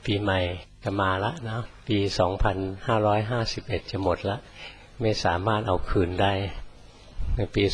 ปีใหม่จะมาละนะปี2551จะหมดละไม่สามารถเอาคืนได้ในปี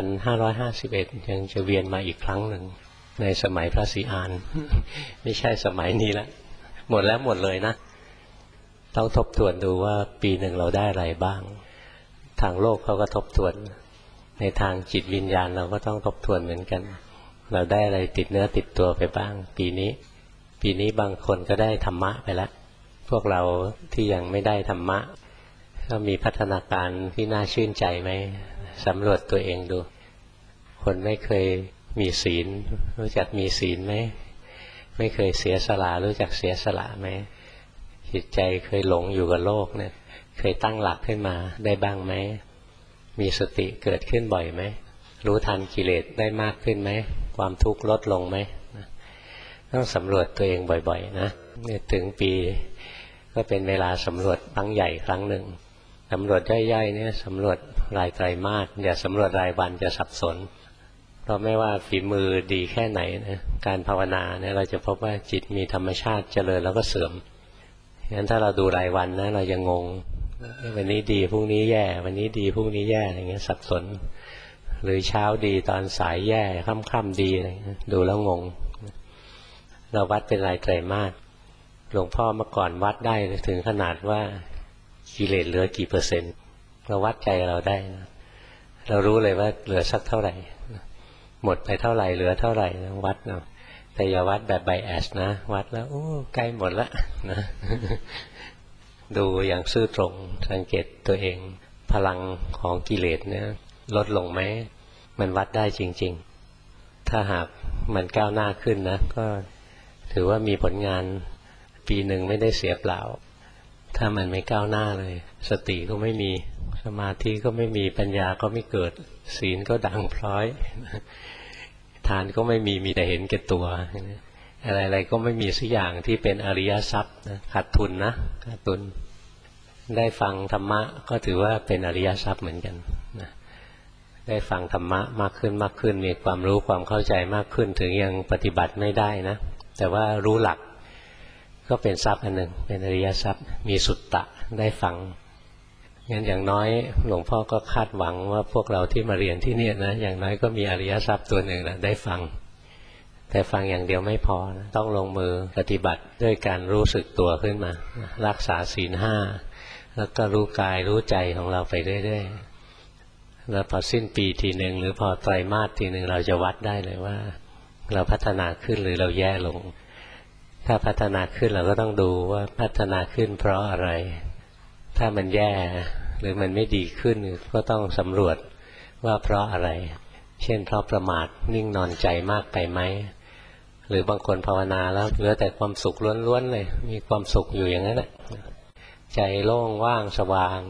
2551ยังจะเวียนมาอีกครั้งหนึ่งในสมัยพระศรีอาน ไม่ใช่สมัยนี้ละหมดแล้วหมดเลยนะต้องทบทวนดูว่าปีหนึ่งเราได้อะไรบ้างทางโลกเขาก็ทบทวนในทางจิตวิญญาณเราก็ต้องทบทวนเหมือนกันเราได้อะไรติดเนื้อติดตัวไปบ้างปีนี้บางคนก็ได้ธรรมะไปแล้วพวกเราที่ยังไม่ได้ธรรมะก็มีพัฒนาการที่น่าชื่นใจไหมสำรวจตัวเองดูคนไม่เคยมีศีลรู้จักมีศีลไหมไม่เคยเสียสละรู้จักเสียสละไหมจิตใจเคยหลงอยู่กับโลกเนี่ยเคยตั้งหลักขึ้นมาได้บ้างไหมมีสติเกิดขึ้นบ่อยไหมรู้ทันกิเลสได้มากขึ้นไหมความทุกข์ลดลงไหมต้องสำรวจตัวเองบ่อยๆนะถึงปีก็เป็นเวลาสำรวจครั้งใหญ่ครั้งหนึ่งสำรวจย่อยๆเนี่ยสำรวจรายไตรมาสอย่าสำรวจรายวันจะสับสนเพราะไม่ว่าฝีมือดีแค่ไหนนะการภาวนาเนี่ยเราจะพบว่าจิตมีธรรมชาติเจริญแล้วก็เสื่อมงั้นถ้าเราดูรายวันนะเราจะงงวันนี้ดีพรุ่งนี้แย่วันนี้ดีพรุ่งนี้แย่อะไรเงี้ยสับสนหรือเช้าดีตอนสายแย่ค่ำๆดีอะไรดูแล้วงงเราวัดเป็นรายไตรมาสหลวงพ่อเมื่อก่อนวัดได้ถึงขนาดว่ากิเลสเหลือกี่เปอร์เซ็นต์เราวัดใจเราได้นะเรารู้เลยว่าเหลือสักเท่าไหร่หมดไปเท่าไหร่เหลือเท่าไหร่วัดเนาะแต่อย่าวัดแบบไบแอสนะวัดแล้วโอ้ใกล้หมดละนะ ดูอย่างซื่อตรงสังเกตตัวเองพลังของกิเลสเนี่ยลดลงไหมมันวัดได้จริงๆถ้าหากมันก้าวหน้าขึ้นนะก็ถือว่ามีผลงานปีหนึ่งไม่ได้เสียเปล่าถ้ามันไม่ก้าวหน้าเลยสติก็ไม่มีสมาธิก็ไม่มีปัญญาก็ไม่เกิดศีลก็ดังพร้อยทานก็ไม่มีแต่เห็นแก่ตัวอะไรๆก็ไม่มีสักอย่างที่เป็นอริยทรัพย์นะขาดทุนนะขาดทุนได้ฟังธรรมะก็ถือว่าเป็นอริยทรัพย์เหมือนกันนะได้ฟังธรรมะมากขึ้นมีความรู้ความเข้าใจมากขึ้นถึงยังปฏิบัติไม่ได้นะแต่ว่ารู้หลักก็เป็นทรัพย์อันหนึ่งเป็นอริยทรัพย์มีสุตตะได้ฟังงั้นอย่างน้อยหลวงพ่อก็คาดหวังว่าพวกเราที่มาเรียนที่นี่นะอย่างน้อยก็มีอริยทรัพย์ตัวหนึ่งนะได้ฟังแต่ฟังอย่างเดียวไม่พอนะต้องลงมือปฏิบัติด้วยการรู้สึกตัวขึ้นมารักษาศีลห้าแล้วก็รู้กายรู้ใจของเราไปเรื่อยๆแล้วพอสิ้นปีทีหนึ่งหรือพอไตรมาสทีหนึ่งเราจะวัดได้เลยว่าเราพัฒนาขึ้นหรือเราแย่ลงถ้าพัฒนาขึ้นเราก็ต้องดูว่าพัฒนาขึ้นเพราะอะไรถ้ามันแย่หรือมันไม่ดีขึ้นก็ต้องสำรวจว่าเพราะอะไรเช่นเพราะประมาทนิ่งนอนใจมากไปไหมหรือบางคนภาวนาแล้วเหลือแต่ความสุขล้วนๆเลยมีความสุขอยู่อย่างนั้นแหละใจโล่งว่างสว่าง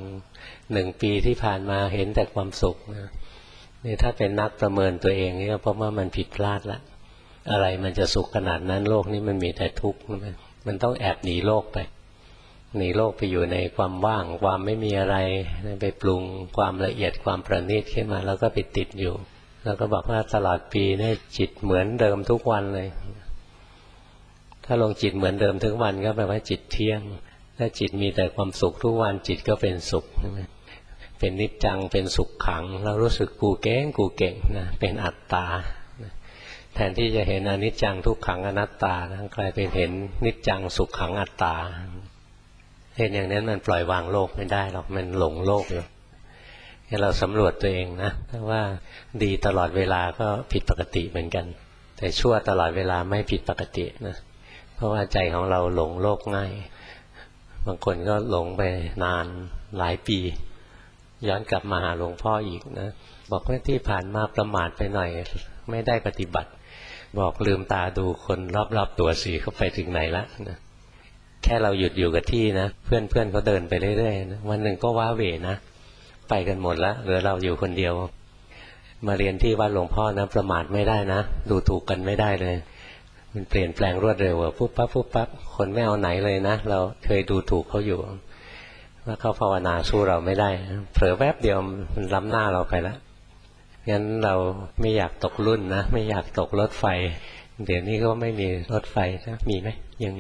1 ปีที่ผ่านมาเห็นแต่ความสุขนี่ถ้าเป็นนักประเมินตัวเองนี่ก็เพราะว่ามันผิดพลาดละอะไรมันจะสุขขนาดนั้นโลกนี้มันมีแต่ทุกข์มันต้องแอบหนีโลกไปหนีโลกไปอยู่ในความว่างความไม่มีอะไรไปปรุงความละเอียดความประณีตขึ้นมาแล้วก็ไปติดอยู่แล้วก็บอกว่าตลอดปีเนี่ยจิตเหมือนเดิมทุกวันเลยถ้าลงจิตเหมือนเดิมทุกวันก็แปลว่าจิตเที่ยงถ้าจิตมีแต่ความสุขทุกวันจิตก็เป็นสุขเป็นนิจจังเป็นสุขขังเรารู้สึกกูเก่งนะเป็นอัตตาแทนที่จะเห็นอนิจจังทุกขังอนัตตานะกลายเป็นเห็นนิจจังสุขขังอัตตาเห็นอย่างนั้นมันปล่อยวางโลกไม่ได้หรอกมันหลงโลกอยู่ให้เราสำรวจตัวเองนะถ้าว่าดีตลอดเวลาก็ผิดปกติเหมือนกันแต่ชั่วตลอดเวลาไม่ผิดปกตินะเพราะว่าใจของเราหลงโลกง่ายบางคนก็หลงไปนานหลายปีย้อนกลับมาหาหลวงพ่ออีกนะบอกว่าที่ผ่านมาประมาทไปหน่อยไม่ได้ปฏิบัติบอกลืมตาดูคนรอบๆตัวสิเขาไปถึงไหนแล้วนะแค่เราหยุดอยู่กับที่นะเพื่อนเขาเดินไปเรื่อยๆนะวันหนึ่งก็ว้าเหวนะไปกันหมดแล้วเหลือเราอยู่คนเดียวมาเรียนที่วัดหลวงพ่อนะประมาทไม่ได้นะดูถูกกันไม่ได้เลยมันเปลี่ยนแปลงรวดเร็วปุ๊บปั๊บคนไม่เอาไหนเลยนะเราเคยดูถูกเขาอยู่ว่าเขาภาวนาสู้เราไม่ได้เผลอแวบเดียวมันล้ำหน้าเราไปแล้วงั้นเราไม่อยากตกรุ่นนะไม่อยากตกรถไฟเดี๋ยวนี้ก็ไม่มีรถไฟนะมีไหมยังมี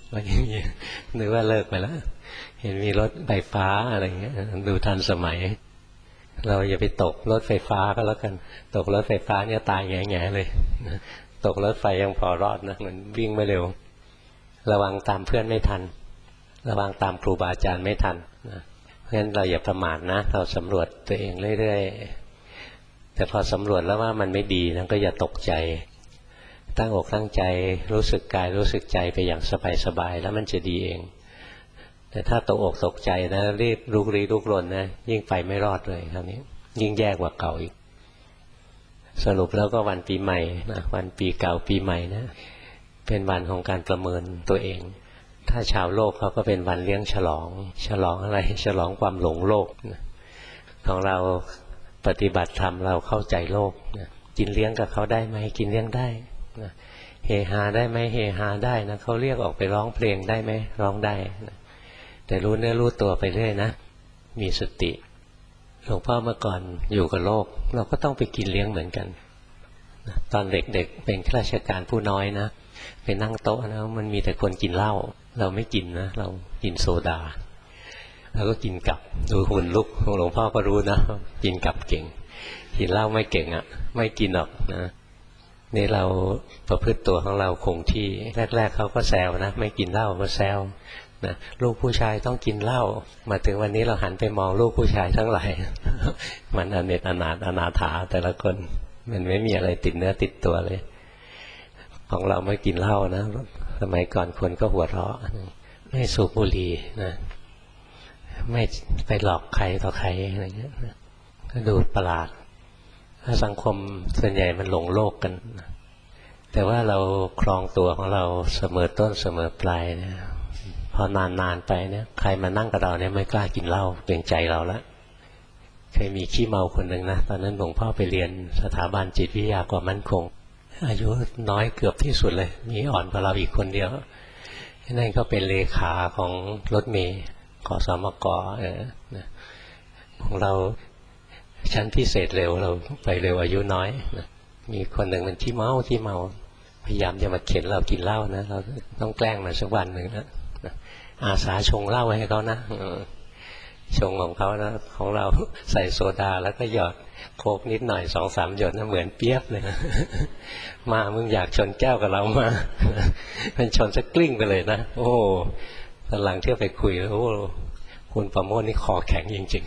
ว่าอย่างนี้นึกว่าเลิกไปแล้วเห็นมีรถไฟฟ้าอะไรเงี้ยดูทันสมัยเราอย่าไปตกรถไฟฟ้าก็แล้วกันตกรถไฟฟ้าเนี่ยตายแง่ๆเลยตกรถไฟยังพอรอดนะมันวิ่งไม่เร็วระวังตามเพื่อนไม่ทันระวังตามครูบาอาจารย์ไม่ทันนะเพราะฉะนั้นเราอย่าประมาทนะเราสำรวจตัวเองเรื่อยๆแต่พอสำรวจแล้วว่ามันไม่ดีนะก็อย่าตกใจตั้งอกตั้งใจรู้สึกกายรู้สึกใจไปอย่างสบายๆแล้วมันจะดีเองแต่ถ้าตกอกตกใจนะรีบลุกลี้ลุกลนนะยิ่งไปไม่รอดเลยคราวนี้ยิ่งแย่กว่าเก่าอีกสรุปแล้วก็วันปีใหม่นะวันปีเก่าปีใหม่นะเป็นวันของการประเมินตัวเองถ้าชาวโลกเขาก็เป็นวันเลี้ยงฉลองอะไรฉลองความหลงโลกนะของเราปฏิบัติธรรมเราเข้าใจโลกนะกินเลี้ยงกับเขาได้ไหมกินเลี้ยงได้นะเฮฮาได้ไหมเฮฮาได้นะเขาเรียกออกไปร้องเพลงได้ไหมร้องได้นะแต่รู้เนื้อรู้ตัวไปเรื่อยนะมีสติหลวงพ่อเมื่อก่อนอยู่กับโลกเราก็ต้องไปกินเลี้ยงเหมือนกันตอนเด็กๆเป็นข้าราชการผู้น้อยนะไปนั่งโต๊ะนะมันมีแต่คนกินเหล้าเราไม่กินนะเรากินโซดาแล้วก็กินกับดูหุ่นลุกหลวงพ่อก็รู้นะกินกับเก่งกินเหล้าไม่เก่งอ่ะไม่กินหรอกนะนี่เราประพฤติตัวของเราคงที่แรกๆเขาก็แซวนะไม่กินเหล้าก็แซวนะลูกผู้ชายต้องกินเหล้ามาถึงวันนี้เราหันไปมองลูกผู้ชายทั้งหลายมันอเนกอนาถาแต่ละคนมันไม่มีอะไรติดเนื้อติดตัวเลยของเราไม่กินเหล้านะสมัยก่อนคนก็หัวเราะไม่สูบบุหรี่นะไม่ไปหลอกใครต่อใครอะไรเงี้ยก็ดูประหลาดถ้าสังคมส่วนใหญ่มันหลงโลกกันแต่ว่าเราครองตัวของเราเสมอต้นเสมอปลายนะพอนานๆไปเนี่ยใครมานั่งกับเราเนี่ยไม่กล้ากินเหล้าเกรงใจเราละเคยมีขี้เมาคนหนึ่งนะตอนนั้นหลวงพ่อไปเรียนสถาบันจิตวิทยาความมั่นคงอายุน้อยเกือบที่สุดเลยมีอ่อนกว่าเราอีกคนเดียวนั่นก็เป็นเลขาของรถเมล์ขสมกของเราชั้นพิเศษเร็วเราไปเร็วอายุน้อยนะมีคนหนึ่งมันขี้เมาพยายามจะมาเข็นเรากินเหล้านะเราต้องแกล้งมันสักวันหนึ่งนะอาสาชงเหล้าให้เขานะชงของเขานะของเราใส่โซดาแล้วก็หยอดโคกนิดหน่อย 2-3 หยดนะเหมือนเปี๊ยบเลยนะมามึงอยากชนแก้วกับเรามามันชนสักกลิ้งไปเลยนะโอ้ตอนหลังเที่ยวไปคุยแล้วโอ้คุณประโมทนี่คอแข็งจริง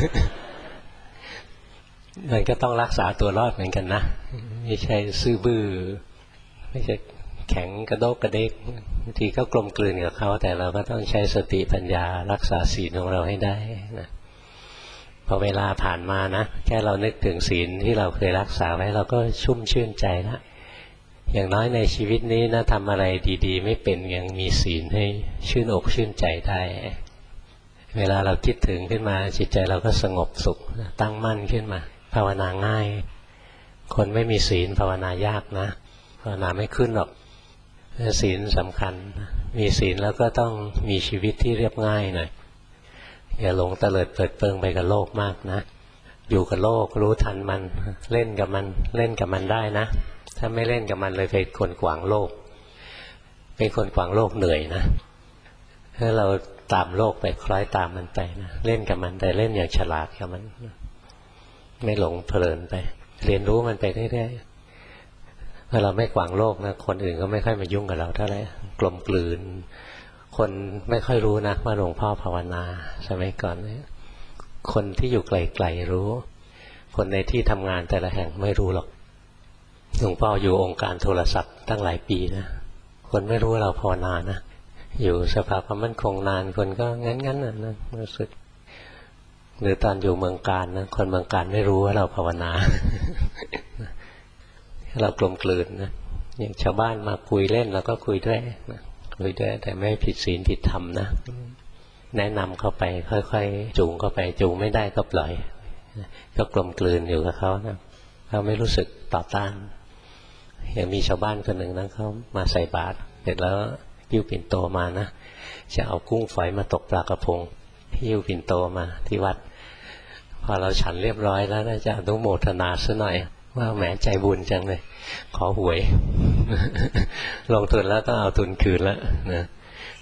ๆมันก็ต้องรักษาตัวรอดเหมือนกันนะไม่ใช่ซื่อบื้อไม่ใช่แข็งกระโดกกระเดกบางทีก็กลมกลืนกับเขาแต่เราก็ต้องใช้สติปัญญารักษาศีลของเราให้ได้นะพอเวลาผ่านมานะแค่เรานึกถึงศีลที่เราเคยรักษาไว้เราก็ชุ่มชื่นใจแล้วอย่างน้อยในชีวิตนี้นะทำอะไรดีๆไม่เป็นยังมีศีลให้ชื่นอกชื่นใจได้เวลาเราคิดถึงขึ้นมาจิตใจเราก็สงบสุขตั้งมั่นขึ้นมาภาวนาง่ายคนไม่มีศีลภาวนายากนะภาวนาไม่ขึ้นหรอกศีลสำคัญมีศีลแล้วก็ต้องมีชีวิตที่เรียบง่ายหน่อยอย่าหลงเตลิดเปิดเปิงไปกับโลกมากนะอยู่กับโลกรู้ทันมันเล่นกับมันได้นะถ้าไม่เล่นกับมันเลยเป็นคนขวางโลกเป็นคนขวางโลกเหนื่อยนะถ้าเราตามโลกไปคล้อยตามมันไปนะเล่นกับมันแต่เล่นอย่างฉลาดกับมันไม่หลงเพลินไปเรียนรู้มันไปเรื่อยๆเมื่อเราไม่ขวางโลกนะคนอื่นก็ไม่ค่อยมายุ่งกับเราเท่าไหร่กลมกลืนคนไม่ค่อยรู้นะว่าหลวงพ่อภาวนาสมัยก่อนเนี่ยคนที่อยู่ไกลๆรู้คนในที่ทำงานแต่ละแห่งไม่รู้หรอกหลวงพ่ออยู่องค์การโทรศัพท์ตั้งหลายปีนะคนไม่รู้เราภาวนานะอยู่สภาความมั่นคงนานคนก็งั้นๆนะรู้สึกหรือตอนอยู่เมืองการนะคนเมืองการไม่รู้ว่าเราภาวนาเรากลมกลืนนะอย่างชาวบ้านมาคุยเล่นเราก็คุยด้วยนะคุยด้วยแต่ไม่ผิดศีลผิดธรรมนะแนะนำเข้าไปค่อยๆจูงเข้าไปจูงไม่ได้ก็ปล่อยก็กลมกลืนอยู่กับเขานะเขาไม่รู้สึกต่อต้านอย่างมีชาวบ้านคนหนึ่งนะเขามาใส่บาตรเสร็จแล้วยิ้วปิ่นโตมานะจะเอากุ้งฝอยมาตกปลากระพงยิ้วปิ่นโตมาที่วัดพอเราฉันเรียบร้อยแล้วน่าจะอนุโมทนาซะหน่อยว่าแหมใจบุญจังเลยขอหวย ลงทุนแล้วต้องเอาทุนคืนแล้วนะ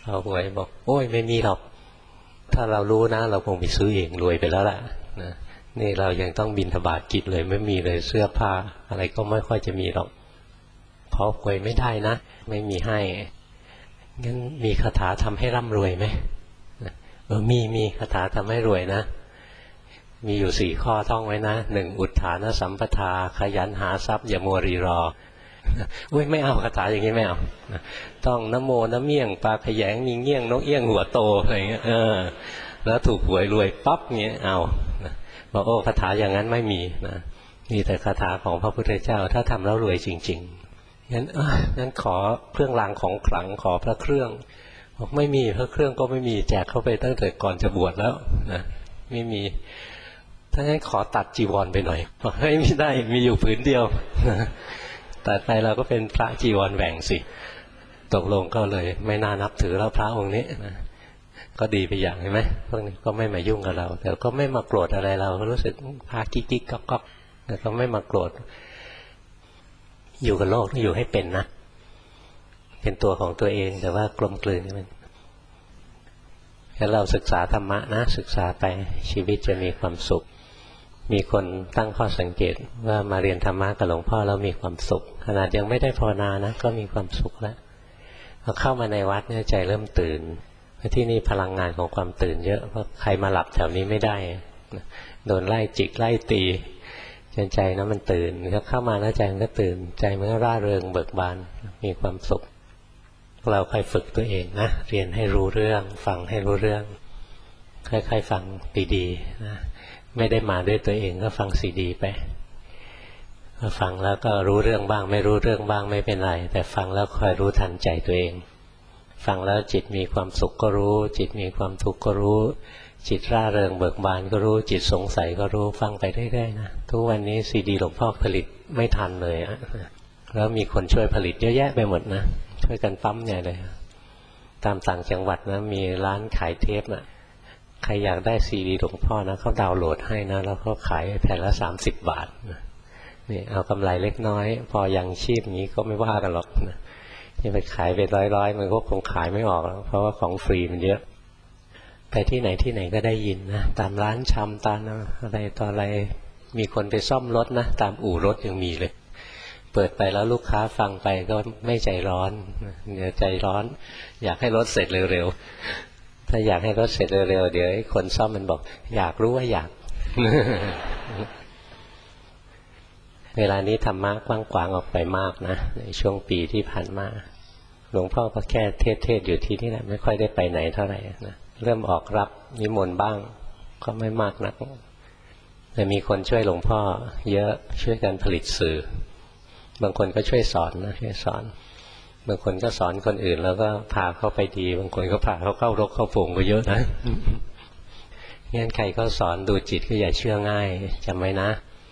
เอาหวยบอกโอ้ยไม่มีหรอกถ้าเรารู้นะเราคงไปซื้อเองรวยไปแล้วล่ะนะนี่เรายังต้องบิณฑบาตกินเลยไม่มีเลยเสื้อผ้าอะไรก็ไม่ค่อยจะมีหรอกเพราะหวยไม่ได้นะไม่มีให้งั้นมีคาถาทำให้ร่ำรวยไหมมีคาถาทำให้รวยนะมีอยู่4 ข้อท่องไว้นะ1อุทธานสัมปทาขยันหาทรัพย์อย่ามัวรีรออุ้ยไม่เอาคาถาอย่างนี้ไม่เอาต้องนะโมนะเมี่ยงปลาขยงมีเงี้ยงนกเอี้ยงหัวโตอะไรเงี้ยแล้วถูกหวยรวยปั๊บเงี้ยเอาบอกโอ้คาถาอย่างนั้นไม่มีนะมีแต่คาถาของพระพุทธเจ้าถ้าทำแล้วรวยจริงๆงั้นขอเครื่องรางของขลังขอพระเครื่องบอกไม่มีพระเครื่องก็ไม่มีแจกเข้าไปตั้งแต่ก่อนจะบวชแล้วนะไม่มีถ้างั้นขอตัดจีวรไปหน่อยบอกไม่ได้มีอยู่ผืนเดียวตัดไปเราก็เป็นพระจีวรแหว่งสิตกลงก็เลยไม่น่านับถือแล้วพระองค์นี้นะก็ดีไปอย่างใช่ไหมพวกนี้ก็ไม่มายุ่งกับเราแต่ก็ไม่มาโกรธอะไรเราก็รู้สึกพากิ๊กกิ๊กก๊อกก๊อกแต่ก็ไม่มาโกรธอยู่กับโลกต้องอยู่ให้เป็นนะเป็นตัวของตัวเองแต่ว่ากลมกลืนมันถ้าเราศึกษาธรรมะนะศึกษาไปชีวิตจะมีความสุขมีคนตั้งข้อสังเกตว่ามาเรียนธรรมะกับหลวงพ่อแล้วมีความสุขขนาดยังไม่ได้ภาวนานะก็มีความสุขแล้วพอเข้ามาในวัดเนี่ยใจเริ่มตื่นเพราะที่นี่พลังงานของความตื่นเยอะเพราะใครมาหลับแถวนี้ไม่ได้โดนไล่จิกไล่ตีจนใจนะมันตื่นถ้าเข้ามาแล้วใจมันก็ตื่นใจมันก็ร่าเริงเบิกบานมีความสุขเราค่อยฝึกตัวเองนะเรียนให้รู้เรื่องฟังให้รู้เรื่องค่อยๆฟังดีๆนะไม่ได้มาด้วยตัวเองก็ฟังซีดีไปฟังแล้วก็รู้เรื่องบ้างไม่รู้เรื่องบ้างไม่เป็นไรแต่ฟังแล้วคอยรู้ทันใจตัวเองฟังแล้วจิตมีความสุขก็รู้จิตมีความทุกข์ก็รู้จิตร่าเริงเบิกบานก็รู้จิตสงสัยก็รู้ฟังไปเรื่อยๆนะทุกวันนี้ซีดีหลวงพ่อผลิตไม่ทันเลยแล้วมีคนช่วยผลิตเยอะแยะไปหมดนะช่วยกันปั๊มใหญ่เลยตามต่างจังหวัดนะมีร้านขายเทปนะใครอยากได้ซีดีหลวงพ่อนะเขาดาวน์โหลดให้นะแล้วเขาขายแผ่นละ30 บาทนี่เอากำไรเล็กน้อยพอยังชีพนี้ก็ไม่ว่ากันหรอกนะนี่ไปขายเป็นร้อยมันก็คงขายไม่ออกเพราะว่าของฟรีมันเยอะไปที่ไหนก็ได้ยินนะตามร้านชำตามอะไรต่ออะไรมีคนไปซ่อมรถนะตามอู่รถยังมีเลยเปิดไปแล้วลูกค้าฟังไปก็ไม่ใจร้อนเดี๋ยวใจร้อนอยากให้รถเสร็จเร็วๆถ้าอยากให้รถเสร็จเร็วๆเดี๋ยวคนซ่อมมันบอกอยากรู้ว่าอยาก เวลานี้ธรรมะกว้างขวางออกไปมากนะในช่วงปีที่ผ่านมาหลวงพ่อก็แค่เทศอยู่ที่นี่แหละไม่ค่อยได้ไปไหนเท่าไหร่นะเริ่มออกรับนิมนต์บ้างก็ไม่มากนักแต่มีคนช่วยหลวงพ่อเยอะช่วยกันผลิตสื่อบางคนก็ช่วยสอนนะช่วยสอนบางคนก็สอนคนอื่นแล้วก็พาเขาไปดีบางคนก็พาเขาเข้ารกเข้าฝูงก็เยอะนะงั้นใครก็สอนดูจิตก็อย่าเชื่อง่ายจำไว้นะ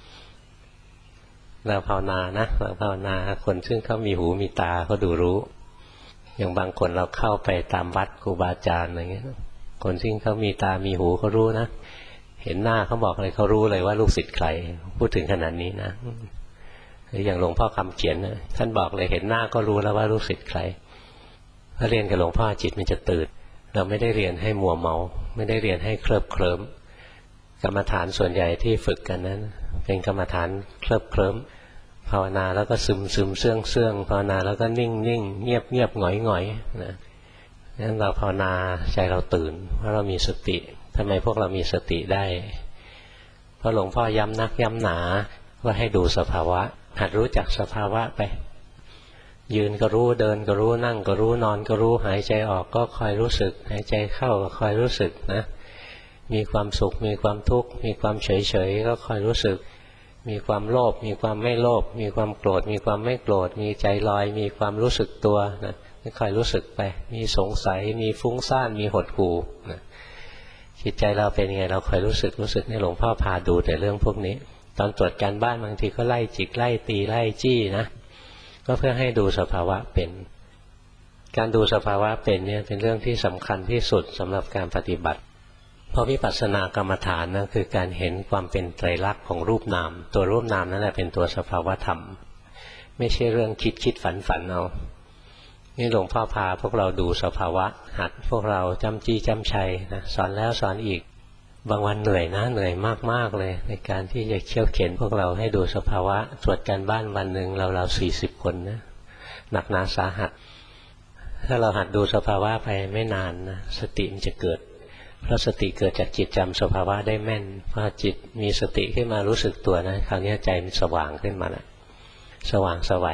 เราภาวนานะเราภาวนาคนซึ่งเขามีหูมีตาเขาดูรู้อย่างบางคนเราเข้าไปตามวัดครูบาอาจารย์อะไรเงี้ยคนซึ่งเขามีตามีหูเขารู้นะเห็นหน้าเขาบอกเลยเขารู้เลยว่าลูกศิษย์ใครพูดถึงขนาดนี้นะหรืออย่างหลวงพ่อคำเขียนนะท่านบอกเลยเห็นหน้าก็รู้แล้วว่าลูกศิษย์ใครถ้าเรียนกับหลวงพ่อจิตมันจะตื่นเราไม่ได้เรียนให้มัวเมาไม่ได้เรียนให้เคลิบเคลิ้มกรรมฐานส่วนใหญ่ที่ฝึกกันนั้นเป็นกรรมฐานเคลิบเคลิ้มภาวนาแล้วก็ซึมเสื่องภาวนาแล้วก็นิ่งเงียบหงอยนะงั้นเราภาวนาใจเราตื่นเพราะเรามีสติทำไมพวกเรามีสติได้เพราะหลวงพ่อย้ำนักย้ำหนาว่าให้ดูสภาวะหัดรู้จักสภาวะไปยืนก็รู้เดินก็รู้นั่งก็รู้นอนก็รู้หายใจออกก็คอยรู้สึกหายใจเข้าก็คอยรู้สึกนะมีความสุขมีความทุกข์มีความเฉยก็คอยรู้สึกมีความโลภมีความไม่โลภมีความโกรธมีความไม่โกรธมีใจลอยมีความรู้สึกตัวนะคอยรู้สึกไปมีสงสัยมีฟุ้งซ่านมีหดหู่นะจิตใจเราเป็นยังไงเราคอยรู้สึกนี่หลวงพ่อพาดูแต่เรื่องพวกนี้ตอนตรวจการบ้านบางทีก็ไล่จิกไล่ตีไล่จี้นะก็เพื่อให้ดูสภาวะเป็นการดูสภาวะเป็นเนี่ยเป็นเรื่องที่สำคัญที่สุดสำหรับการปฏิบัติเพราะวิปัสสนากรรมฐานนะคือการเห็นความเป็นไตรลักษณ์ของรูปนามตัวรูปนามนั่นแหละเป็นตัวสภาวะธรรมไม่ใช่เรื่องคิดฝันเอานี่หลวงพ่อพาพวกเราดูสภาวะหัดพวกเราจำจี้จำชัยนะสอนแล้วสอนอีกบางวันเหนื่อยนะเหนื่อยมากๆเลยในการที่จะเขี่ยวเข็นพวกเราให้ดูสภาวะตรวจการบ้านวันหนึ่งเรา40 คนนะหนักหนาสาหัสถ้าเราหัดดูสภาวะไปไม่นานนะสติมันจะเกิดเพราะสติเกิดจากจิตจำสภาวะได้แม่นพอจิตมีสติขึ้นมารู้สึกตัวนะคราวนี้ใจมันสว่างขึ้นมาแล้วสว่างไสว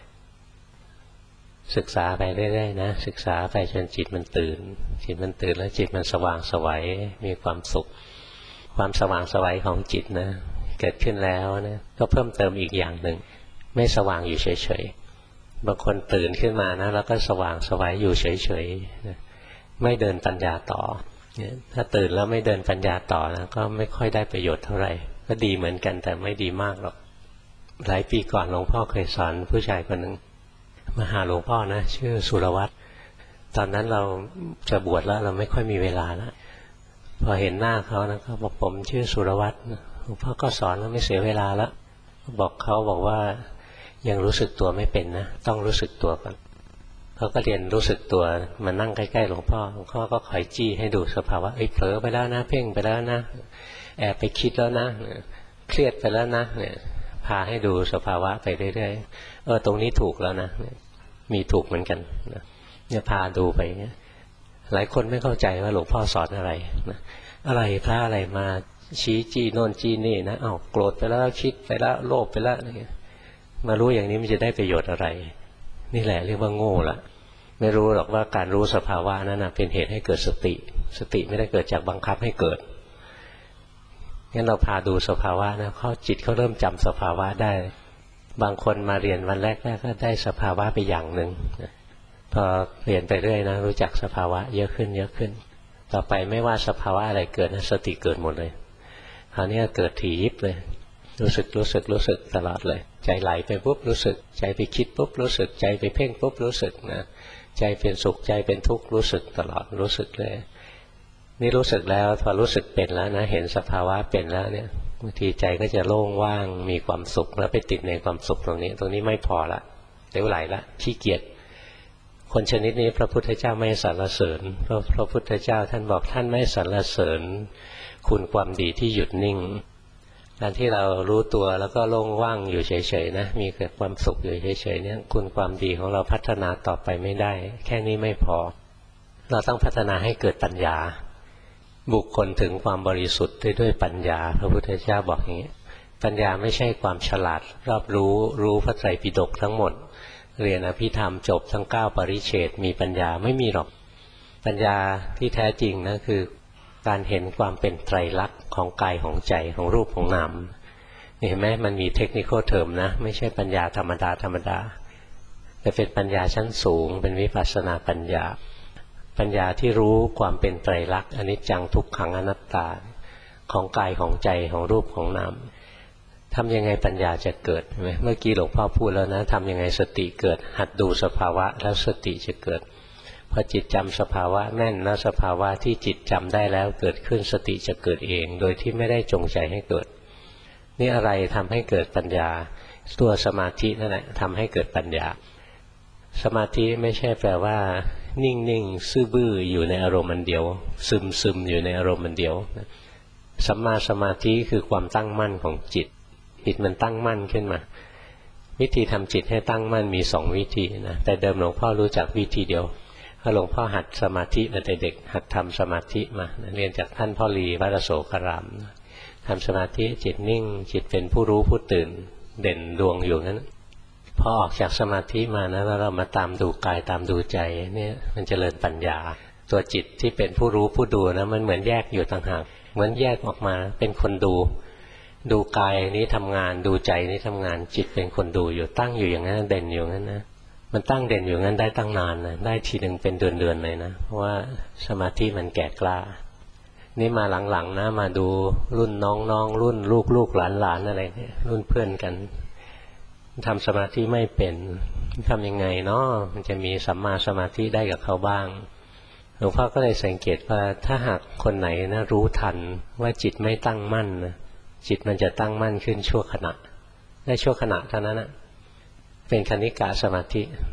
ศึกษาไปเรื่อยๆนะศึกษาไปจนจิตมันตื่นแล้วจิตมันสว่างไสวมีความสุขความสว่างไสวของจิตนะเกิดขึ้นแล้วนะก็เพิ่มเติมอีกอย่างหนึ่งไม่สว่างอยู่เฉยๆบางคนตื่นขึ้นมานะแล้วก็สว่างไสวอยู่เฉยๆนะไม่เดินปัญญาต่อถ้าตื่นแล้วไม่เดินปัญญาต่อนะก็ไม่ค่อยได้ประโยชน์เท่าไหร่ก็ดีเหมือนกันแต่ไม่ดีมากหรอกหลายปีก่อนหลวงพ่อเคยสอนผู้ชายคนหนึ่งมาหาหลวงพ่อนะชื่อสุรวัตรตอนนั้นเราจะบวชแล้วเราไม่ค่อยมีเวลาแล้วพอเห็นหน้าเขานะเขาบอกผมชื่อสุรวัตรหลวงพ่อก็สอนแล้วไม่เสียเวลาแล้วบอกว่ายังรู้สึกตัวไม่เป็นนะต้องรู้สึกตัวก่อนเขาก็เรียนรู้สึกตัวมานั่งใกล้ๆหลวงพ่อก็คอยจี้ให้ดูสภาวะเผลอไปแล้วนะเพ่งไปแล้วนะแอบไปคิดแล้วนะเครียดไปแล้วนะเนี่ยพาให้ดูสภาวะไปเรื่อยๆตรงนี้ถูกแล้วนะมีถูกเหมือนกันเนี่ยพาดูไปหลายคนไม่เข้าใจว่าหลวงพ่อสอนอะไรนะอะไรพระอะไรมาชี้จี้โน่นจี้นี่นะโกรธไปแล้วคิดไปแล้วโลภไปแล้วมารู้อย่างนี้มันจะได้ประโยชน์อะไรนี่แหละเรียกว่าโง่ละไม่รู้หรอกว่าการรู้สภาวะนั้นเป็นเหตุให้เกิดสติไม่ได้เกิดจากบังคับให้เกิดงั้นเราพาดูสภาวะนะจิตเขาเริ่มจำสภาวะได้บางคนมาเรียนวันแรกก็ได้สภาวะไปอย่างหนึ่งพอเรียนไปเรื่อยนะรู้จักสภาวะเยอะขึ้นต่อไปไม่ว่าสภาวะอะไรเกิดนะสติเกิดหมดเลยคราวนี้เกิดถี่ยิบเลยรู้สึกตลอดเลยใจไหลไปปุ๊บรู้สึกใจไปคิดปุ๊บรู้สึกใจไปเพ่งปุ๊บรู้สึกนะใจเป็นสุขใจเป็นทุกข์รู้สึกตลอดรู้สึกเลยนี่รู้สึกแล้วพอรู้สึกเป็นแล้วนะเห็นสภาวะเป็นแล้วเนี่ยบางทีใจก็จะโล่งว่างมีความสุขแล้วไปติดในความสุขตรงนี้ไม่พอละเดี๋ยวไหลละขี้เกียจคนชนิดนี้พระพุทธเจ้าไม่สรรเสริญเพราะพระพุทธเจ้าท่านบอกท่านไม่สรรเสริญคุณความดีที่หยุดนิ่งการที่เรารู้ตัวแล้วก็โล่งว่างอยู่เฉยๆนะมีเกิดความสุขอยู่เฉยๆเนี่ยคุณความดีของเราพัฒนาต่อไปไม่ได้แค่นี้ไม่พอเราต้องพัฒนาให้เกิดปัญญาบุคคลถึงความบริสุทธิ์ด้วยปัญญาพระพุทธเจ้าบอกอย่างนี้ปัญญาไม่ใช่ความฉลาดรอบรู้พระไตรปิฎกทั้งหมดเรียนอภิธรรมจบทั้ง9ปริเฉดมีปัญญาไม่มีหรอกปัญญาที่แท้จริงนะคือการเห็นความเป็นไตรลักษณ์ของกายของใจของรูปของนามเห็นไหมมันมีเทคนิคเทอมนะไม่ใช่ปัญญาธรรมดาแต่เป็นปัญญาชั้นสูงเป็นวิปัสสนาปัญญาที่รู้ความเป็นไตรลักษณ์อนิจจังทุกขังอนัตตาของกายของใจของรูปของนามทำยังไงปัญญาจะเกิดเมื่อกี้หลวงพ่อพูดแล้วนะทำยังไงสติเกิดหัดดูสภาวะแล้วสติจะเกิดพอจิตจำสภาวะแม่นแล้วสภาวะที่จิตจำได้แล้วเกิดขึ้นสติจะเกิดเองโดยที่ไม่ได้จงใจให้เกิดนี่อะไรทำให้เกิดปัญญาตัวสมาธินั่นแหละทำให้เกิดปัญญาสมาธิไม่ใช่แปลว่านิ่งๆซื่อบื้ออยู่ในอารมณ์อันเดียวซึมอยู่ในอารมณ์อันเดียวสัมมาสมาธิคือความตั้งมั่นของจิตมันตั้งมั่นขึ้นมาวิธีทำจิตให้ตั้งมั่นมี2วิธีนะแต่เดิมหลวงพ่อรู้จักวิธีเดียวพอหลวงพ่อหัดสมาธิมาแต่เด็กหัดทำสมาธิมาเรียนจากท่านพ่อลีวัดอโศการามทำสมาธิจิตนิ่งจิตเป็นผู้รู้ผู้ตื่นเด่นดวงอยู่นั้นพอออกจากสมาธิมานะแล้วเรามาตามดูกายตามดูใจเนี่ยมันเจริญปัญญาตัวจิตที่เป็นผู้รู้ผู้ดูนะมันเหมือนแยกอยู่ต่างหากเหมือนแยกออกมาเป็นคนดูกายนี้ทำงานดูใจนี้ทำงานจิตเป็นคนดูอยู่ตั้งอยู่อย่างนั้นเด่นอยู่งั้นนะมันตั้งเด่นอยู่งั้นได้ตั้งนานนะได้ทีหนึ่งเป็นเดือนเลยนะเพราะว่าสมาธิมันแก่กล้านี่มาหลังๆนะมาดูรุ่นน้องรุ่นลูกหลานอะไรเนี่ยรุ่นเพื่อนกันทำสมาธิไม่เป็นทำยังไงเนาะมันจะมีสัมมาสมาธิได้กับเขาบ้างหลวงพ่อก็เลยสังเกตว่าถ้าหากคนไหนนะรู้ทันว่าจิตไม่ตั้งมั่นนะจิตมันจะตั้งมั่นขึ้นชั่วขณะได้ชั่วขณะเท่านั้นนะเป็นคณิกะสมาธิ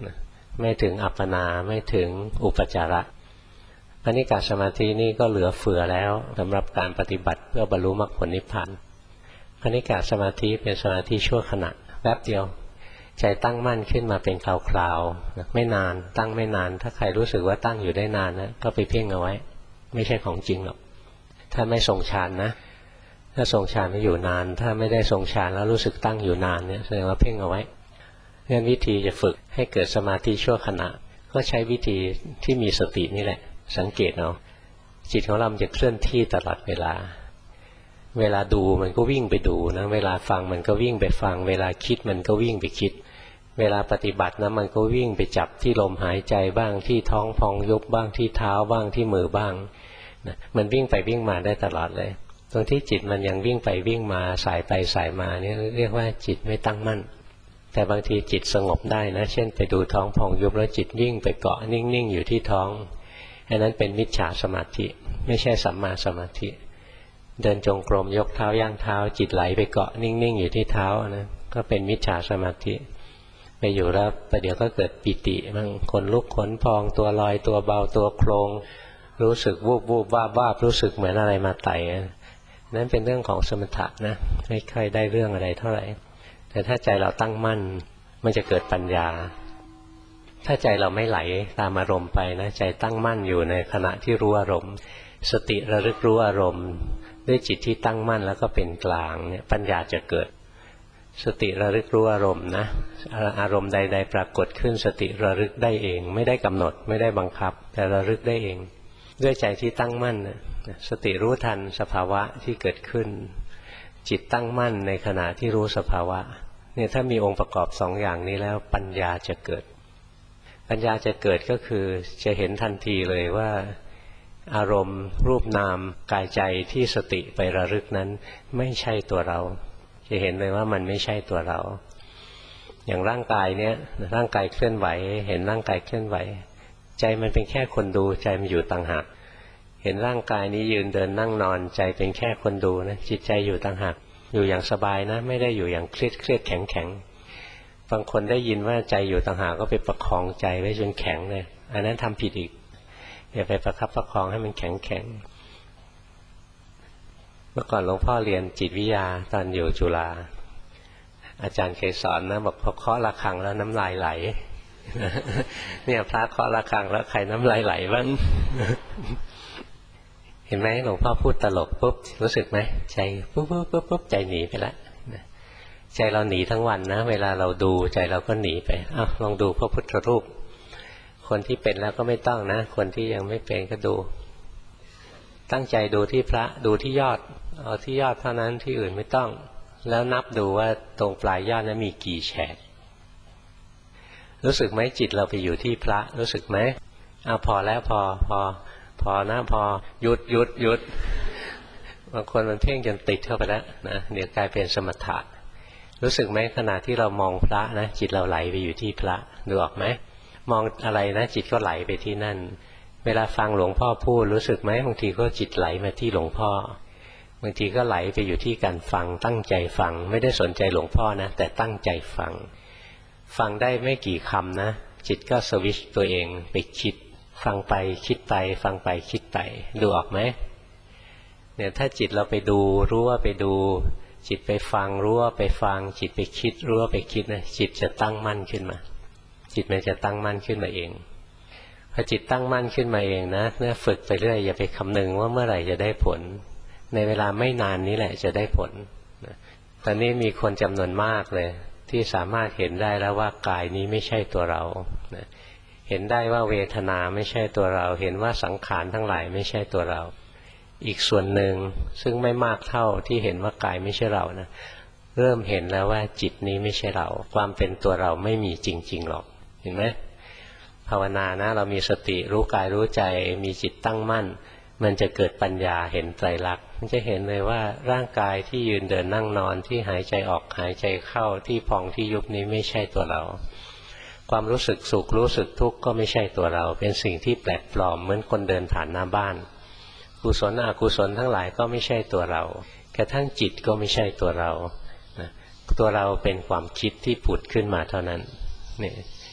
ไม่ถึงอัปปนาไม่ถึงอุปจาระคณิกาสมาธินี่ก็เหลือเฟือแล้วสำหรับการปฏิบัติเพื่อบรรลุมรรคผลนิพพานคณิกาสมาธิเป็นสมาธิชั่วขณะแป๊บเดียวใจตั้งมั่นขึ้นมาเป็นคราวๆไม่นานตั้งไม่นานถ้าใครรู้สึกว่าตั้งอยู่ได้นานนะก็ไปเพ่งเอาไว้ไม่ใช่ของจริงหรอกถ้าไม่ทรงฌานนะถ้าทรงฌานไม่อยู่นานถ้าไม่ได้ทรงฌานแล้วรู้สึกตั้งอยู่นานเนี่ยแสดงว่าเพ่งเอาไว้งั้นวิธีจะฝึกให้เกิดสมาธิชั่วขณะก็ใช้วิธีที่มีสตินี่แหละสังเกตเอาจิตของเราจะเคลื่อนที่ตลอดเวลาเวลาดูมันก็วิ่งไปดูนะเวลาฟังมันก็วิ่งไปฟังเวลาคิดมันก็วิ่งไปคิดเวลาปฏิบัตินะมันก็วิ่งไปจับที่ลมหายใจบ้างที่ท้องพองยุบบ้างที่เท้าบ้างที่มือบ้างนะมันวิ่งไปวิ่งมาได้ตลอดเลยตรงที่จิตมันยังวิ่งไปวิ่งมาสายไปสายมาเนี่ยเรียกว่าจิตไม่ตั้งมั่นแต่บางทีจิตสงบได้นะเช่นไปดูท้องพองยุบแล้วจิตวิ่งไปเกาะนิ่งๆอยู่ที่ท้องอันนั้นเป็นมิจฉาสมาธิไม่ใช่สัมมาสมาธิเดินจงกรมยกเท้าย่างเท้าจิตไหลไปเกาะนิ่งๆอยู่ที่เท้านะก็เป็นมิจฉาสมาธิไปอยู่แล้วประเดี๋ยวก็เกิดปิติบ้างขนลุกขนพองตัวลอยตัวเบาตัวโครงรู้สึกวูบวูบวาบวาบรู้สึกเหมือนอะไรมาไต่นั่นเป็นเรื่องของสมถะนะไม่ค่อยได้เรื่องอะไรเท่าไหร่แต่ถ้าใจเราตั้งมั่นมันจะเกิดปัญญาถ้าใจเราไม่ไหลตามอารมณ์ไปนะใจตั้งมั่นอยู่ในขณะที่รู้อารมณ์สติระลึกรู้อารมณ์ด้วยจิตที่ตั้งมั่นแล้วก็เป็นกลางเนี่ยปัญญาจะเกิดสติระลึกรู้อารมณ์นะอารมณ์ใดๆปรากฏขึ้นสติระลึกได้เองไม่ได้กำหนดไม่ได้บังคับแต่ระลึกได้เองด้วยใจที่ตั้งมั่นสติรู้ทันสภาวะที่เกิดขึ้นจิตตั้งมั่นในขณะที่รู้สภาวะเนี่ยถ้ามีองค์ประกอบสองอย่างนี้แล้วปัญญาจะเกิดปัญญาจะเกิดก็คือจะเห็นทันทีเลยว่าอารมณ์รูปนามกายใจที่สติไประลึกนั้นไม่ใช่ตัวเราจะเห็นเลยว่ามันไม่ใช่ตัวเราอย่างร่างกายเนี้ยร่างกายเคลื่อนไหวเห็นร่างกายเคลื่อนไหวใจมันเป็นแค่คนดูใจมันอยู่ต่างหากเห็นร่างกายนี้ยืนเดินนั่งนอนใจเป็นแค่คนดูนะจิตใจอยู่ต่างหากอยู่อย่างสบายนะไม่ได้อยู่อย่างเครียดแข็งบางคนได้ยินว่าใจอยู่ต่างหากก็ไปประคองใจไว้จนแข็งเลยอันนั้นทำผิดอีกอย่าไปประคับประคองให้มันแข็งเมื่อก่อนหลวงพ่อเรียนจิตวิทยาตอนอยู่จุฬาอาจารย์เคยสอนนะบอกพอเคาะระฆังแล้วน้ำลายไหลเนี่ยพระเคาะระฆังแล้วใครน้ำลายไหลบ้างเห็นไหมหลวงพ่อพูดตลกปุ๊บรู้สึกไหมใจปุ๊บใจหนีไปละใจเราหนีทั้งวันนะเวลาเราดูใจเราก็หนีไปลองดูพระพุทธรูปคนที่เป็นแล้วก็ไม่ต้องนะคนที่ยังไม่เป็นก็ดูตั้งใจดูที่พระดูที่ยอดเอาที่ยอดเท่านั้นที่อื่นไม่ต้องแล้วนับดูว่าตรงปลายยอดนั้นมีกี่แฉกรู้สึกไหมจิตเราไปอยู่ที่พระรู้สึกไหมพอแล้วพอนะพอหยุดบางคนมันเพ่งจนติดเข้าไปแล้วนะเดี๋ยวกลายเป็นสมถะรู้สึกไหมขณะที่เรามองพระนะจิตเราไหลไปอยู่ที่พระดูออกไหมมองอะไรนะจิตก็ไหลไปที่นั่นเวลาฟังหลวงพ่อพูดรู้สึกไหมบางทีก็จิตไหลมาที่หลวงพ่อบางทีก็ไหลไปอยู่ที่การฟังตั้งใจฟังไม่ได้สนใจหลวงพ่อนะแต่ตั้งใจฟังได้ไม่กี่คำนะจิตก็สวิชตัวเองไปคิดฟังไปคิดไปฟังไปคิดไปดูออกไหมเนี่ยถ้าจิตเราไปดูรู้ว่าไปดูจิตไปฟังรู้ว่าไปฟังจิตไปคิดรู้ว่าไปคิดนะจิตจะตั้งมั่นขึ้นมาจิตมันจะตั้งมั่นขึ้นมาเองพอจิตตั้งมั่นขึ้นมาเองนะเนี่ยฝึกไปเรื่อยอย่าไปคำนึงว่าเมื่อไหร่จะได้ผลในเวลาไม่นานนี้แหละจะได้ผลตอนนี้มีคนจำนวนมากเลยที่สามารถเห็นได้แล้วว่ากายนี้ไม่ใช่ตัวเราเห็นได้ว่าเวทนาไม่ใช่ตัวเราเห็นว่าสังขารทั้งหลายไม่ใช่ตัวเราอีกส่วนหนึ่งซึ่งไม่มากเท่าที่เห็นว่ากายไม่ใช่เรานะเริ่มเห็นแล้วว่าจิตนี้ไม่ใช่เราความเป็นตัวเราไม่มีจริงๆหรอกเห็นไหมภาวนานะเรามีสติรู้กายรู้ใจมีจิตตั้งมั่นมันจะเกิดปัญญาเห็นไตรลักษณ์มันจะเห็นเลยว่าร่างกายที่ยืนเดินนั่งนอนที่หายใจออกหายใจเข้าที่พองที่ยุบนี้ไม่ใช่ตัวเราความรู้สึกสุขรู้สึกทุกข์ก็ไม่ใช่ตัวเราเป็นสิ่งที่แปลกปลอมเหมือนคนเดินผ่านหน้าบ้านกุศลอกุศลทั้งหลายก็ไม่ใช่ตัวเรากระทั่งจิตก็ไม่ใช่ตัวเราตัวเราเป็นความคิดที่ผุดขึ้นมาเท่านั้นนี่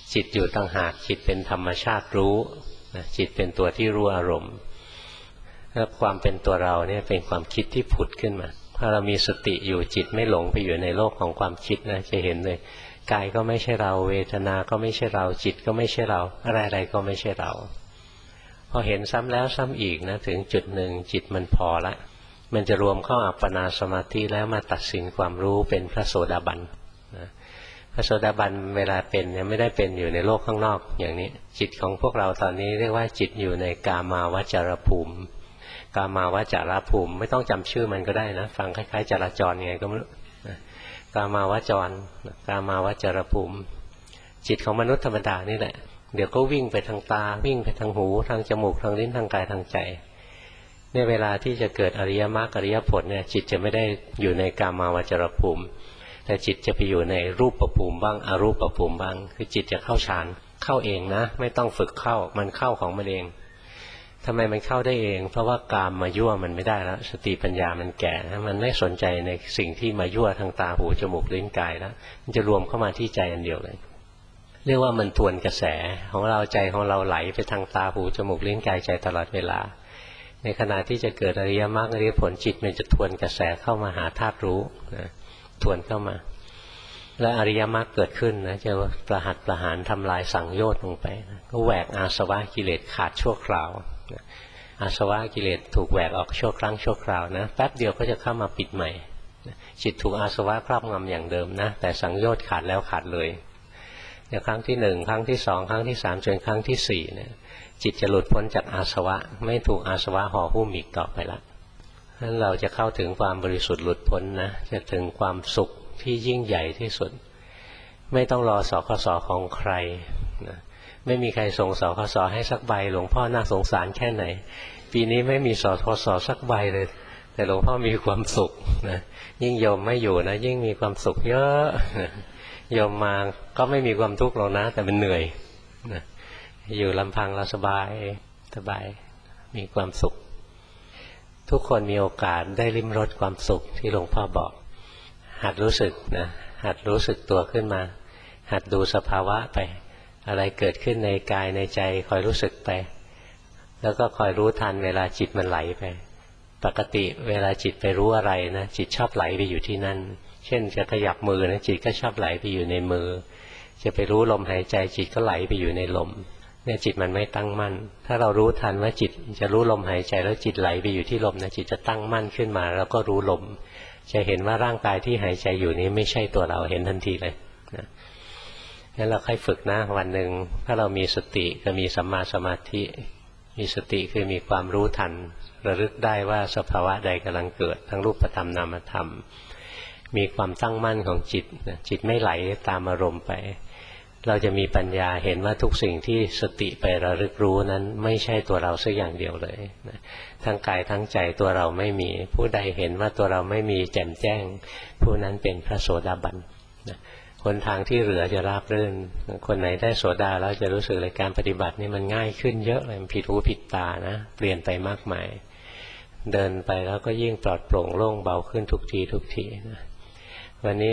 จิตอยู่ต่างหากจิตเป็นธรรมชาติรู้จิตเป็นตัวที่รู้อารมณ์แล้วความเป็นตัวเราเนี่ยเป็นความคิดที่ผุดขึ้นมาถ้าเรามีสติอยู่จิตไม่หลงไปอยู่ในโลกของความคิดนะจะเห็นเลยกายก็ไม่ใช่เราเวทนาก็ไม่ใช่เราจิตก็ไม่ใช่เราอะไรๆก็ไม่ใช่เราพอเห็นซ้ำแล้วซ้ำอีกนะถึงจุดหนึ่งจิตมันพอละมันจะรวมเข้าอัปปนาสมาธิแล้วมาตัดสินความรู้เป็นพระโสดาบันนะพระโสดาบันเวลาเป็นเนี่ยไม่ได้เป็นอยู่ในโลกข้างนอกอย่างนี้จิตของพวกเราตอนนี้เรียกว่าจิตอยู่ในกามาวจรภูมิกามาวจรภูมิไม่ต้องจำชื่อมันก็ได้นะฟังคล้ายๆจราจรไงก็ไม่รู้กามาวจรกามาวจรภูมิจิตของมนุษย์ธรรมดานี่แหละเดี๋ยวก็วิ่งไปทางตาวิ่งไปทางหูทางจมูกทางลิ้นทางกายทางใจเนี่ยเวลาที่จะเกิดอริยมรรคอริยผลเนี่ยจิตจะไม่ได้อยู่ในกามาวจรภูมิแต่จิตจะไปอยู่ในรูปภูมิบ้างอรูปภูมิบ้างคือจิตจะเข้าฌานเข้าเองนะไม่ต้องฝึกเข้ามันเข้าของมันเองทำไมมันเข้าได้เองเพราะว่ากามมายั่วมันไม่ได้แล้วสติปัญญามันแก่นะมันไม่สนใจในสิ่งที่มายั่วทางตาหูจมูกลิ้นกายแล้วมันจะรวมเข้ามาที่ใจอันเดียวเลยเรียกว่ามันทวนกระแสของเราใจของเราไหลไปทางตาหูจมูกลิ้นกายใจตลอดเวลาในขณะที่จะเกิดอริยมรรคอริยผลจิตมันจะทวนกระแสเข้ามาหาธาตุรู้นะทวนเข้ามาและอริยมรรคเกิดขึ้นนะจะประหัตประหารทำลายสังโยชน์ลงไปนะก็แหวกอาสวะกิเลสขาดชั่วคราวนะอาสวะกิเลสถูกแหวกออกชั่วครั้งชั่วคราวนะแป๊บเดียวก็จะเข้ามาปิดใหม่จิตถูกอาสวะครอบงำอย่างเดิมนะแต่สังโยชน์ขาดแล้วขาดเลยในครั้งที่หนึ่งครั้งที่สองครั้งที่สามจนครั้งที่สี่เนี่ยจิตจะหลุดพ้นจากอาสวะไม่ถูกอาสวะห่อหุ้มอีกต่อไปละนั้นเราจะเข้าถึงความบริสุทธิ์หลุดพ้นนะจะถึงความสุขที่ยิ่งใหญ่ที่สุดไม่ต้องรอสคสของใครนะไม่มีใครส่งสคสให้สักใบหลวงพ่อน่าสงสารแค่ไหนปีนี้ไม่มีสคสสักใบเลยแต่หลวงพ่อมีความสุขนะยิ่งโยมไม่อยู่นะยิ่งมีความสุขเยอะโยมมาก็ไม่มีความทุกข์หรอกนะแต่มันเหนื่อยนะอยู่ลำพังเราสบายสบายมีความสุขทุกคนมีโอกาสได้ลิ้มรสความสุขที่หลวงพ่อบอกหัดรู้สึกนะหัดรู้สึกตัวขึ้นมาหัดดูสภาวะไปอะไรเกิดขึ้นในกายในใจคอยรู้สึกไปแล้วก็คอยรู้ทันเวลาจิตมันไหลไปปกติเวลาจิตไปรู้อะไรนะจิตชอบไหลไปอยู่ที่นั่นเช่นจะขยับมือนะจิตก็ชอบไหลไปอยู่ในมือจะไปรู้ลมหายใจจิตก็ไหลไปอยู่ในลมเนี่ยจิตมันไม่ตั้งมั่นถ้าเรารู้ทันว่าจิตจะรู้ลมหายใจแล้วจิตไหลไปอยู่ที่ลมนะจิตจะตั้งมั่นขึ้นมาแล้วก็รู้ลมจะเห็นว่าร่างกายที่หายใจอยู่นี้ไม่ใช่ตัวเราเห็นทันทีเลยนะงั้นเราค่อยฝึกนะวันหนึ่งถ้าเรามีสติก็มีสัมมาสมาธิมีสติคือมีความรู้ทันระลึกได้ว่าสภาวะใดกำลังเกิดทั้งรูปธรรมนามธรรมมีความตั้งมั่นของจิตจิตไม่ไหลตามอารมณ์ไปเราจะมีปัญญาเห็นว่าทุกสิ่งที่สติไประลึกรู้นั้นไม่ใช่ตัวเราสักอย่างเดียวเลยทั้งกายทั้งใจตัวเราไม่มีผู้ใดเห็นว่าตัวเราไม่มีแจ่มแจ้งผู้นั้นเป็นพระโสดาบันคนทางที่เหลือจะราบรื่นคนไหนได้โสดาแล้วจะรู้สึกเลยการปฏิบัตินี่มันง่ายขึ้นเยอะเลยผิดหูผิดตานะเปลี่ยนไปมากมายเดินไปแล้วก็ยิ่งปลอดโปร่งโล่งเบาขึ้นทุกทีนะวันนี้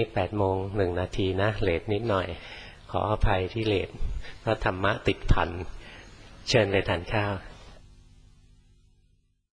8:01 นะเลทนิดหน่อยขออภัยที่เลทเพราะธรรมะติดพันเชิญไปทานข้าว